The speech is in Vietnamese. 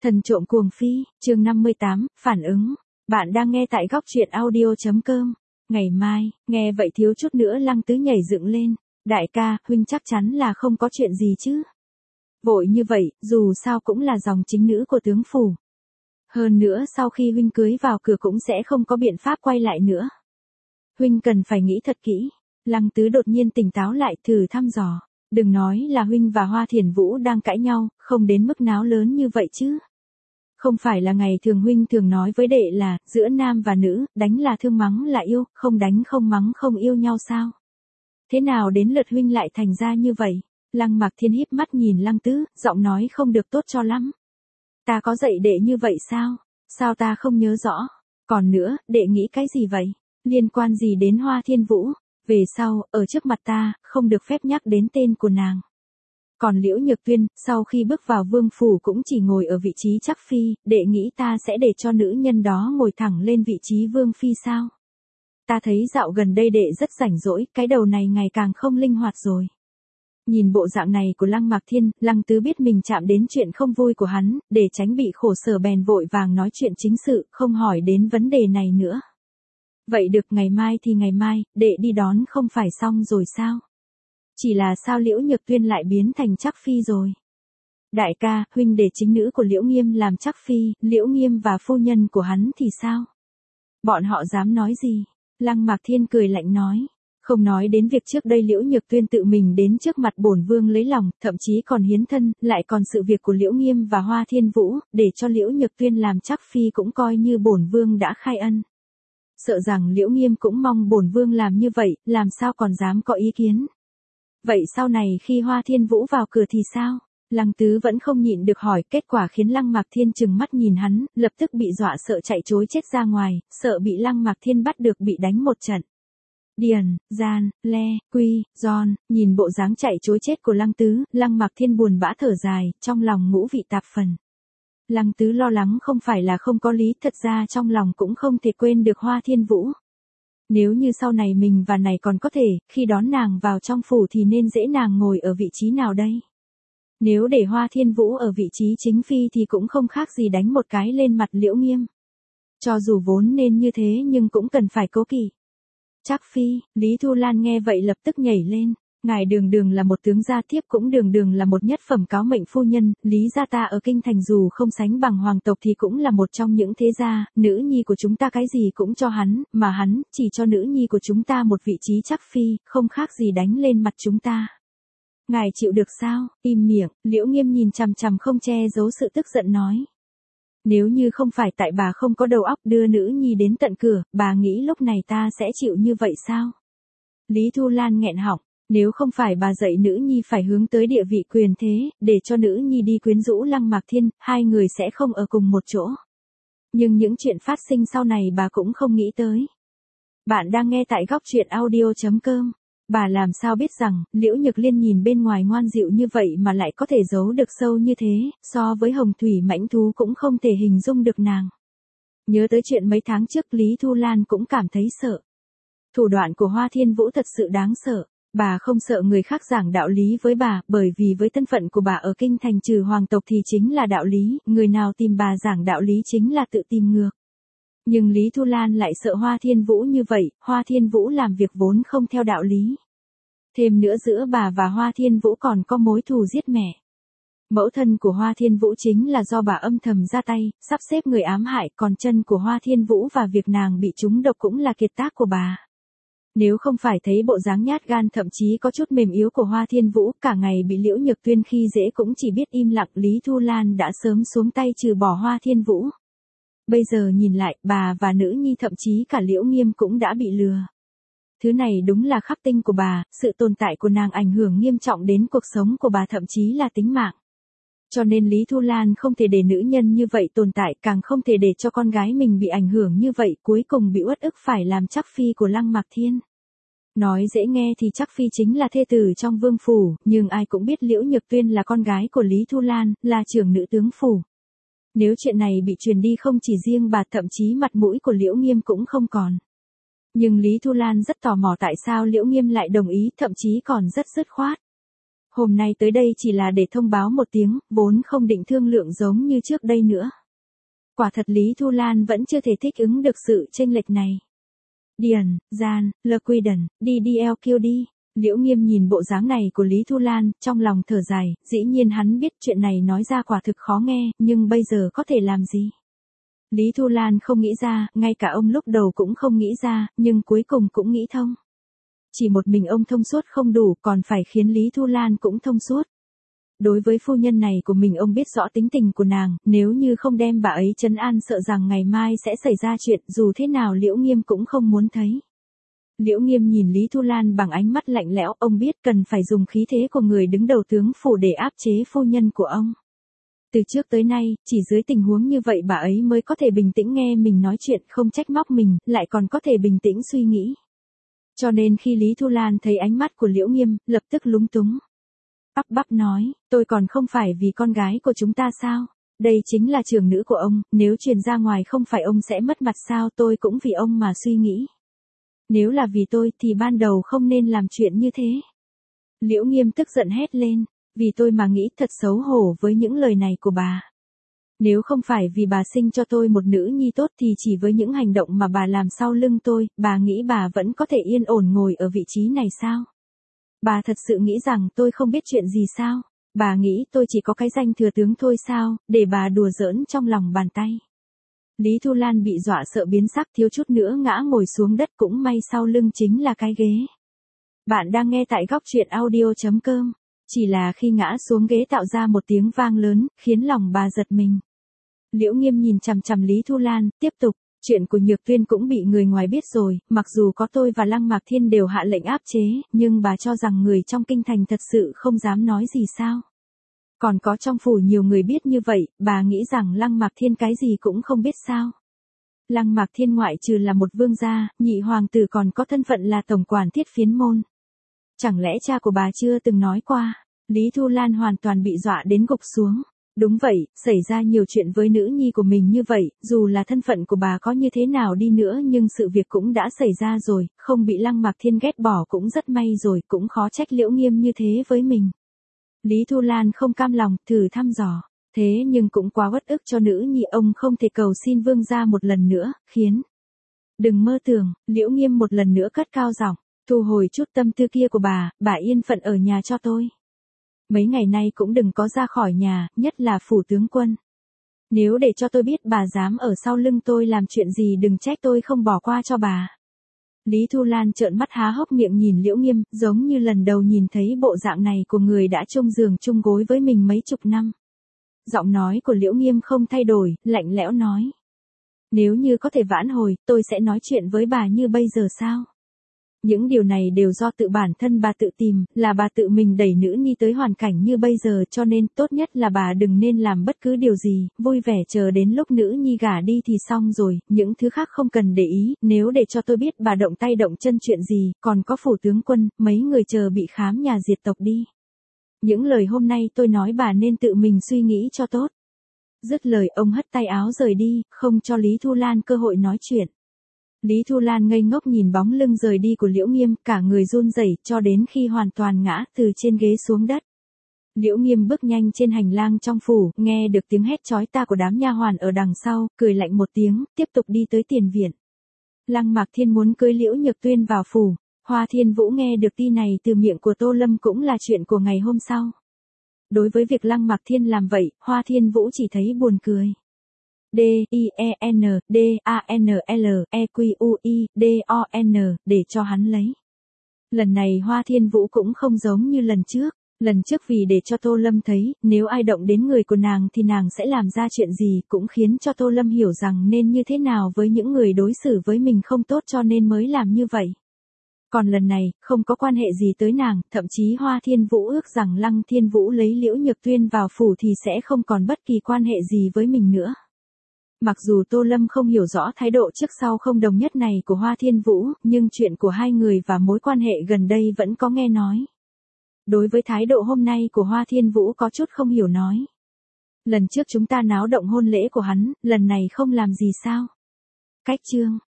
Thần trộm cuồng phi, chương 58, phản ứng. Bạn đang nghe tại góc truyện audio.com. Ngày mai, nghe vậy thiếu chút nữa Lăng Tứ nhảy dựng lên. Đại ca, huynh chắc chắn là không có chuyện gì chứ. Vội như vậy, dù sao cũng là dòng chính nữ của tướng phủ. Hơn nữa sau khi huynh cưới vào cửa cũng sẽ không có biện pháp quay lại nữa. Huynh cần phải nghĩ thật kỹ. Lăng Tứ đột nhiên tỉnh táo lại thử thăm dò. Đừng nói là huynh và Hoa Thiền Vũ đang cãi nhau, không đến mức náo lớn như vậy chứ. Không phải là ngày thường huynh thường nói với đệ là, giữa nam và nữ, đánh là thương mắng là yêu, không đánh không mắng không yêu nhau sao? Thế nào đến lượt huynh lại thành ra như vậy? Lăng Mạc Thiên híp mắt nhìn Lăng Tứ, giọng nói không được tốt cho lắm. Ta có dạy đệ như vậy sao? Sao ta không nhớ rõ? Còn nữa, đệ nghĩ cái gì vậy? Liên quan gì đến Hoa Thiên Vũ? Về sau, ở trước mặt ta, không được phép nhắc đến tên của nàng. Còn Liễu Nhược Tuyên, sau khi bước vào vương phủ cũng chỉ ngồi ở vị trí chắc phi, đệ nghĩ ta sẽ để cho nữ nhân đó ngồi thẳng lên vị trí vương phi sao? Ta thấy dạo gần đây đệ rất rảnh rỗi, cái đầu này ngày càng không linh hoạt rồi. Nhìn bộ dạng này của Lăng Mạc Thiên, Lăng Tứ biết mình chạm đến chuyện không vui của hắn, để tránh bị khổ sở bèn vội vàng nói chuyện chính sự, không hỏi đến vấn đề này nữa. Vậy được, ngày mai thì ngày mai, đệ đi đón không phải xong rồi sao? Chỉ là sao Liễu Nhược Tuyên lại biến thành chắc phi rồi? Đại ca, huynh để chính nữ của Liễu Nghiêm làm chắc phi, Liễu Nghiêm và phu nhân của hắn thì sao? Bọn họ dám nói gì? Lăng Mạc Thiên cười lạnh nói. Không nói đến việc trước đây Liễu Nhược Tuyên tự mình đến trước mặt bổn vương lấy lòng, thậm chí còn hiến thân, lại còn sự việc của Liễu Nghiêm và Hoa Thiên Vũ, để cho Liễu Nhược Tuyên làm chắc phi cũng coi như bổn vương đã khai ân. Sợ rằng Liễu Nghiêm cũng mong bổn vương làm như vậy, làm sao còn dám có ý kiến. Vậy sau này khi Hoa Thiên Vũ vào cửa thì sao? Lăng Tứ vẫn không nhịn được hỏi, kết quả khiến Lăng Mạc Thiên trừng mắt nhìn hắn, lập tức bị dọa sợ chạy trối chết ra ngoài, sợ bị Lăng Mạc Thiên bắt được bị đánh một trận. Điền, Gian, Le, Quy, Giòn, nhìn bộ dáng chạy trối chết của Lăng Tứ, Lăng Mạc Thiên buồn bã thở dài, trong lòng ngũ vị tạp phần. Lăng Tứ lo lắng không phải là không có lý, thật ra trong lòng cũng không thể quên được Hoa Thiên Vũ. Nếu như sau này mình và này còn có thể, khi đón nàng vào trong phủ thì nên dễ nàng ngồi ở vị trí nào đây? Nếu để Hoa Thiên Vũ ở vị trí chính phi thì cũng không khác gì đánh một cái lên mặt Liễu Nghiêm. Cho dù vốn nên như thế nhưng cũng cần phải cố kỵ. Chắc phi, Lý Thu Lan nghe vậy lập tức nhảy lên. Ngài đường đường là một tướng gia thiếp cũng đường đường là một nhất phẩm cáo mệnh phu nhân, Lý gia ta ở kinh thành dù không sánh bằng hoàng tộc thì cũng là một trong những thế gia, nữ nhi của chúng ta cái gì cũng cho hắn, mà hắn chỉ cho nữ nhi của chúng ta một vị trí chắc phi, không khác gì đánh lên mặt chúng ta. Ngài chịu được sao? Im miệng, Liễu Nghiêm nhìn chằm chằm không che giấu sự tức giận nói. Nếu như không phải tại bà không có đầu óc đưa nữ nhi đến tận cửa, bà nghĩ lúc này ta sẽ chịu như vậy sao? Lý Thu Lan nghẹn họng. Nếu không phải bà dạy nữ nhi phải hướng tới địa vị quyền thế, để cho nữ nhi đi quyến rũ Lăng Mạc Thiên, hai người sẽ không ở cùng một chỗ. Nhưng những chuyện phát sinh sau này bà cũng không nghĩ tới. Bạn đang nghe tại góc truyện audio.com. Bà làm sao biết rằng, Liễu Nhược Liên nhìn bên ngoài ngoan dịu như vậy mà lại có thể giấu được sâu như thế, so với hồng thủy mãnh thú cũng không thể hình dung được nàng. Nhớ tới chuyện mấy tháng trước Lý Thu Lan cũng cảm thấy sợ. Thủ đoạn của Hoa Thiên Vũ thật sự đáng sợ. Bà không sợ người khác giảng đạo lý với bà, bởi vì với thân phận của bà ở kinh thành trừ hoàng tộc thì chính là đạo lý, người nào tìm bà giảng đạo lý chính là tự tìm ngược. Nhưng Lý Thu Lan lại sợ Hoa Thiên Vũ như vậy, Hoa Thiên Vũ làm việc vốn không theo đạo lý. Thêm nữa giữa bà và Hoa Thiên Vũ còn có mối thù giết mẹ. Mẫu thân của Hoa Thiên Vũ chính là do bà âm thầm ra tay, sắp xếp người ám hại, còn chân của Hoa Thiên Vũ và việc nàng bị trúng độc cũng là kiệt tác của bà. Nếu không phải thấy bộ dáng nhát gan thậm chí có chút mềm yếu của Hoa Thiên Vũ, cả ngày bị Liễu Nhược Tuyên khi dễ cũng chỉ biết im lặng, Lý Thu Lan đã sớm xuống tay trừ bỏ Hoa Thiên Vũ. Bây giờ nhìn lại, bà và nữ nhi thậm chí cả Liễu Nghiêm cũng đã bị lừa. Thứ này đúng là khắc tinh của bà, sự tồn tại của nàng ảnh hưởng nghiêm trọng đến cuộc sống của bà thậm chí là tính mạng. Cho nên Lý Thu Lan không thể để nữ nhân như vậy tồn tại, càng không thể để cho con gái mình bị ảnh hưởng như vậy, cuối cùng bị uất ức phải làm chắc phi của Lăng Mạc Thiên. Nói dễ nghe thì chắc phi chính là thê tử trong vương phủ, nhưng ai cũng biết Liễu Nhược Tuyên là con gái của Lý Thu Lan, là trưởng nữ tướng phủ. Nếu chuyện này bị truyền đi không chỉ riêng bà, thậm chí mặt mũi của Liễu Nghiêm cũng không còn. Nhưng Lý Thu Lan rất tò mò tại sao Liễu Nghiêm lại đồng ý, thậm chí còn rất dứt khoát. Hôm nay tới đây chỉ là để thông báo một tiếng, vốn không định thương lượng giống như trước đây nữa. Quả thật Lý Thu Lan vẫn chưa thể thích ứng được sự chênh lệch này. Điền, Gian, Lquidden, DDLQ đi. Liễu Nghiêm nhìn bộ dáng này của Lý Thu Lan, trong lòng thở dài, dĩ nhiên hắn biết chuyện này nói ra quả thực khó nghe, nhưng bây giờ có thể làm gì? Lý Thu Lan không nghĩ ra, ngay cả ông lúc đầu cũng không nghĩ ra, nhưng cuối cùng cũng nghĩ thông. Chỉ một mình ông thông suốt không đủ, còn phải khiến Lý Thu Lan cũng thông suốt. Đối với phu nhân này của mình ông biết rõ tính tình của nàng, nếu như không đem bà ấy trấn an sợ rằng ngày mai sẽ xảy ra chuyện, dù thế nào Liễu Nghiêm cũng không muốn thấy. Liễu Nghiêm nhìn Lý Thu Lan bằng ánh mắt lạnh lẽo, ông biết cần phải dùng khí thế của người đứng đầu tướng phủ để áp chế phu nhân của ông. Từ trước tới nay, chỉ dưới tình huống như vậy bà ấy mới có thể bình tĩnh nghe mình nói chuyện, không trách móc mình, lại còn có thể bình tĩnh suy nghĩ. Cho nên khi Lý Thu Lan thấy ánh mắt của Liễu Nghiêm, lập tức lúng túng. Bắp bắp nói, tôi còn không phải vì con gái của chúng ta sao? Đây chính là trưởng nữ của ông, nếu truyền ra ngoài không phải ông sẽ mất mặt sao? Tôi cũng vì ông mà suy nghĩ. Nếu là vì tôi thì ban đầu không nên làm chuyện như thế. Liễu Nghiêm tức giận hét lên, vì tôi mà nghĩ thật xấu hổ với những lời này của bà. Nếu không phải vì bà sinh cho tôi một nữ nhi tốt thì chỉ với những hành động mà bà làm sau lưng tôi, bà nghĩ bà vẫn có thể yên ổn ngồi ở vị trí này sao? Bà thật sự nghĩ rằng tôi không biết chuyện gì sao? Bà nghĩ tôi chỉ có cái danh thừa tướng thôi sao, để bà đùa giỡn trong lòng bàn tay. Lý Thu Lan bị dọa sợ biến sắc, thiếu chút nữa ngã ngồi xuống đất, cũng may sau lưng chính là cái ghế. Bạn đang nghe tại góc truyện audio.com. Chỉ là khi ngã xuống ghế tạo ra một tiếng vang lớn, khiến lòng bà giật mình. Liễu Nghiêm nhìn chằm chằm Lý Thu Lan, tiếp tục, chuyện của Nhược Tuyên cũng bị người ngoài biết rồi, mặc dù có tôi và Lăng Mạc Thiên đều hạ lệnh áp chế, nhưng bà cho rằng người trong kinh thành thật sự không dám nói gì sao? Còn có trong phủ nhiều người biết như vậy, bà nghĩ rằng Lăng Mạc Thiên cái gì cũng không biết sao? Lăng Mạc Thiên ngoại trừ là một vương gia, nhị hoàng tử còn có thân phận là tổng quản Thiết Phiến môn. Chẳng lẽ cha của bà chưa từng nói qua? Lý Thu Lan hoàn toàn bị dọa đến gục xuống. Đúng vậy, xảy ra nhiều chuyện với nữ nhi của mình như vậy, dù là thân phận của bà có như thế nào đi nữa nhưng sự việc cũng đã xảy ra rồi, không bị Lăng Mạc Thiên ghét bỏ cũng rất may rồi, cũng khó trách Liễu Nghiêm như thế với mình. Lý Thu Lan không cam lòng, thử thăm dò. Thế nhưng cũng quá uất ức cho nữ nhi, ông không thể cầu xin vương gia một lần nữa, khiến. Đừng mơ tưởng, Liễu Nghiêm một lần nữa cất cao giọng, thu hồi chút tâm tư kia của bà yên phận ở nhà cho tôi. Mấy ngày nay cũng đừng có ra khỏi nhà, nhất là phủ tướng quân. Nếu để cho tôi biết bà dám ở sau lưng tôi làm chuyện gì đừng trách tôi không bỏ qua cho bà. Lý Thu Lan trợn mắt há hốc miệng nhìn Liễu Nghiêm, giống như lần đầu nhìn thấy bộ dạng này của người đã chung giường chung gối với mình mấy chục năm. Giọng nói của Liễu Nghiêm không thay đổi, lạnh lẽo nói. Nếu như có thể vãn hồi, tôi sẽ nói chuyện với bà như bây giờ sao? Những điều này đều do tự bản thân bà tự tìm, là bà tự mình đẩy nữ nhi tới hoàn cảnh như bây giờ, cho nên tốt nhất là bà đừng nên làm bất cứ điều gì, vui vẻ chờ đến lúc nữ nhi gả đi thì xong rồi, những thứ khác không cần để ý, nếu để cho tôi biết bà động tay động chân chuyện gì, còn có phủ tướng quân, mấy người chờ bị khám nhà diệt tộc đi. Những lời hôm nay tôi nói bà nên tự mình suy nghĩ cho tốt. Dứt lời ông hất tay áo rời đi, không cho Lý Thu Lan cơ hội nói chuyện. Lý Thu Lan ngây ngốc nhìn bóng lưng rời đi của Liễu Nghiêm, cả người run rẩy cho đến khi hoàn toàn ngã từ trên ghế xuống đất. Liễu Nghiêm bước nhanh trên hành lang trong phủ, nghe được tiếng hét chói tai của đám nha hoàn ở đằng sau, cười lạnh một tiếng, tiếp tục đi tới tiền viện. Lăng Mạc Thiên muốn cưới Liễu Nhược Tuyên vào phủ. Hoa Thiên Vũ nghe được tin này từ miệng của Tô Lâm cũng là chuyện của ngày hôm sau. Đối với việc Lăng Mạc Thiên làm vậy, Hoa Thiên Vũ chỉ thấy buồn cười. DIENDANLEQUIDON để cho hắn lấy. Lần này Hoa Thiên Vũ cũng không giống như lần trước. Lần trước vì để cho Tô Lâm thấy, nếu ai động đến người của nàng thì nàng sẽ làm ra chuyện gì, cũng khiến cho Tô Lâm hiểu rằng nên như thế nào với những người đối xử với mình không tốt cho nên mới làm như vậy. Còn lần này, không có quan hệ gì tới nàng, thậm chí Hoa Thiên Vũ ước rằng Lăng Thiên Vũ lấy Liễu Nhược Tuyên vào phủ thì sẽ không còn bất kỳ quan hệ gì với mình nữa. Mặc dù Tô Lâm không hiểu rõ thái độ trước sau không đồng nhất này của Hoa Thiên Vũ, nhưng chuyện của hai người và mối quan hệ gần đây vẫn có nghe nói. Đối với thái độ hôm nay của Hoa Thiên Vũ có chút không hiểu nói. Lần trước chúng ta náo động hôn lễ của hắn, lần này không làm gì sao? Cách chương